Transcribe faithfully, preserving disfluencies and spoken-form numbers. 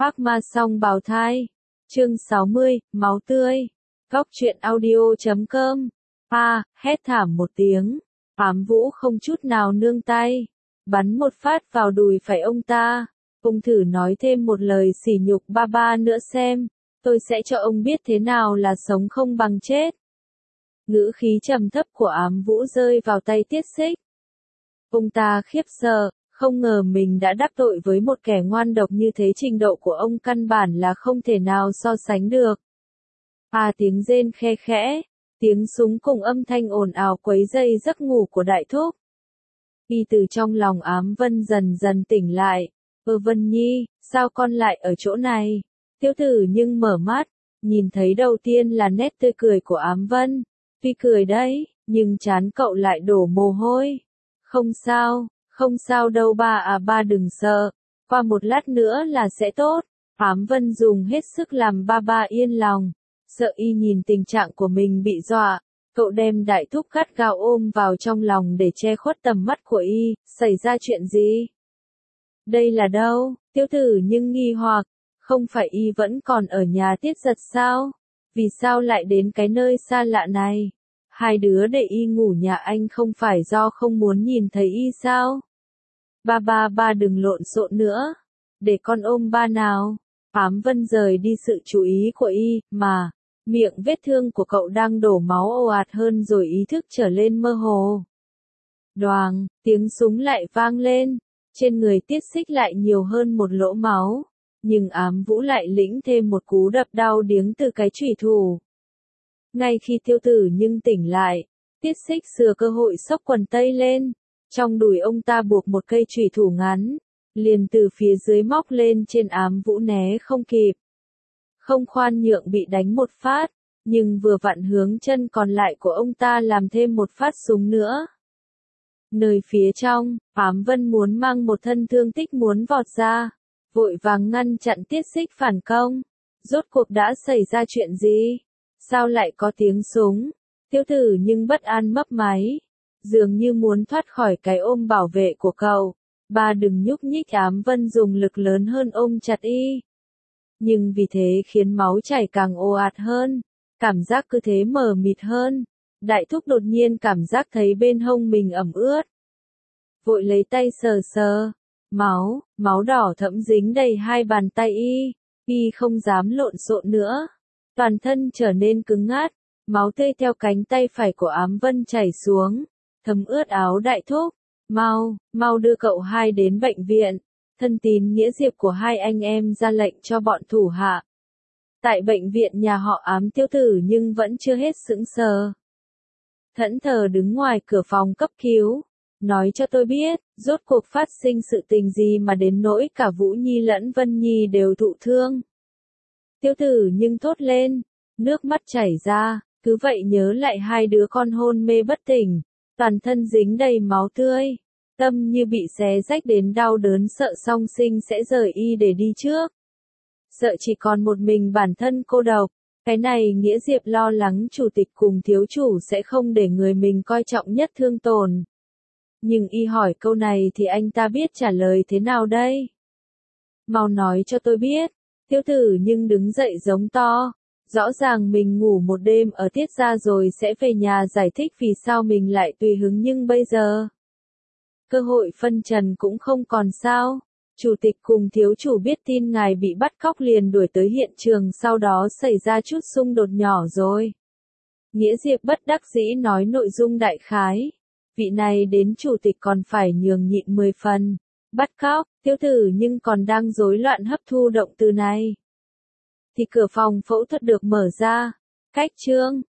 Phác ma song bào thai. Chương sáu mươi, máu tươi. Góc truyện audio chấm com. A, hét thảm một tiếng. Ám Vũ không chút nào nương tay. Bắn một phát vào đùi phải ông ta. Ông thử nói thêm một lời sỉ nhục ba ba nữa xem. Tôi sẽ cho ông biết thế nào là sống không bằng chết. Ngữ khí trầm thấp của Ám Vũ rơi vào tay Tiết Xích. Ông ta khiếp sợ, không ngờ mình đã đắc tội với một kẻ ngoan độc như thế, trình độ của ông căn bản là không thể nào so sánh được. À, tiếng rên khe khẽ, tiếng súng cùng âm thanh ồn ào quấy rầy giấc ngủ của Đại Thúc. Y từ trong lòng Ám Vân dần dần tỉnh lại. Ơ Vân Nhi, sao con lại ở chỗ này? Tiêu Tử nhưng mở mắt, nhìn thấy đầu tiên là nét tươi cười của Ám Vân. Tuy cười đấy, nhưng trán cậu lại đổ mồ hôi. Không sao, không sao đâu ba à, ba đừng sợ, qua một lát nữa là sẽ tốt. Ám Vân dùng hết sức làm ba ba yên lòng. Sợ Y nhìn tình trạng của mình bị dọa, cậu đem Đại Thúc gắt gao ôm vào trong lòng để che khuất tầm mắt của Y. Xảy ra chuyện gì? Đây là đâu? Tiêu Tử nhưng nghi hoặc, không phải Y vẫn còn ở nhà Tiết Giật sao? Vì sao lại đến cái nơi xa lạ này? Hai đứa để Y ngủ nhà anh không phải do không muốn nhìn thấy Y sao? Ba ba ba đừng lộn xộn nữa. Để con ôm ba nào. Ám Vân rời đi sự chú ý của Y, mà, miệng vết thương của cậu đang đổ máu ồ ạt hơn rồi ý thức trở lên mơ hồ. Đoàng, tiếng súng lại vang lên. Trên người Tiết Xích lại nhiều hơn một lỗ máu. Nhưng Ám Vũ lại lĩnh thêm một cú đập đau điếng từ cái chủy thủ. Ngay khi Tiêu Tử nhưng tỉnh lại, Tiết Xích sửa cơ hội xốc quần tây lên. Trong đùi ông ta buộc một cây chủy thủ ngắn, liền từ phía dưới móc lên trên. Ám Vũ né không kịp. Không khoan nhượng bị đánh một phát, nhưng vừa vặn hướng chân còn lại của ông ta làm thêm một phát súng nữa. Nơi phía trong, Ám Vân muốn mang một thân thương tích muốn vọt ra, vội vàng ngăn chặn Tiết Xích phản công. Rốt cuộc đã xảy ra chuyện gì? Sao lại có tiếng súng? Tiêu Tử nhưng bất an mấp máy, dường như muốn thoát khỏi cái ôm bảo vệ của cậu. Ba đừng nhúc nhích. Ám Vân dùng lực lớn hơn ôm chặt Y. Nhưng vì thế khiến máu chảy càng ồ ạt hơn, cảm giác cứ thế mờ mịt hơn. Đại Thúc đột nhiên cảm giác thấy bên hông mình ẩm ướt. Vội lấy tay sờ sờ. Máu, máu đỏ thẫm dính đầy hai bàn tay Y. Y không dám lộn xộn nữa. Toàn thân trở nên cứng ngắc. Máu tươi theo cánh tay phải của Ám Vân chảy xuống, thấm ướt áo Đại Thúc. Mau, mau đưa cậu hai đến bệnh viện. Thân tín nghĩa diệp của hai anh em ra lệnh cho bọn thủ hạ. Tại bệnh viện nhà họ Ám, Tiêu Tử nhưng vẫn chưa hết sững sờ. Thẫn thờ đứng ngoài cửa phòng cấp cứu. Nói cho tôi biết, rốt cuộc phát sinh sự tình gì mà đến nỗi cả Vũ Nhi lẫn Vân Nhi đều thụ thương. Tiêu Tử nhưng thốt lên, nước mắt chảy ra, cứ vậy nhớ lại hai đứa con hôn mê bất tỉnh, toàn thân dính đầy máu tươi. Tâm như bị xé rách đến đau đớn, sợ song sinh sẽ rời Y để đi trước. Sợ chỉ còn một mình bản thân cô độc. Cái này nghĩa diệp lo lắng chủ tịch cùng thiếu chủ sẽ không để người mình coi trọng nhất thương tổn. Nhưng Y hỏi câu này thì anh ta biết trả lời thế nào đây? Mau nói cho tôi biết. Tiêu Tử nhưng đứng dậy giống to. Rõ ràng mình ngủ một đêm ở Tiết gia rồi sẽ về nhà giải thích vì sao mình lại tùy hứng, nhưng bây giờ cơ hội phân trần cũng không còn sao. Chủ tịch cùng thiếu chủ biết tin ngài bị bắt cóc liền đuổi tới hiện trường, sau đó xảy ra chút xung đột nhỏ rồi. Nghĩa diệp bất đắc dĩ nói nội dung đại khái. Vị này đến chủ tịch còn phải nhường nhịn mười phần. Bắt cóc, Tiêu Tử nhưng còn đang rối loạn hấp thu động từ này. Thì cửa phòng phẫu thuật được mở ra. Cách chương,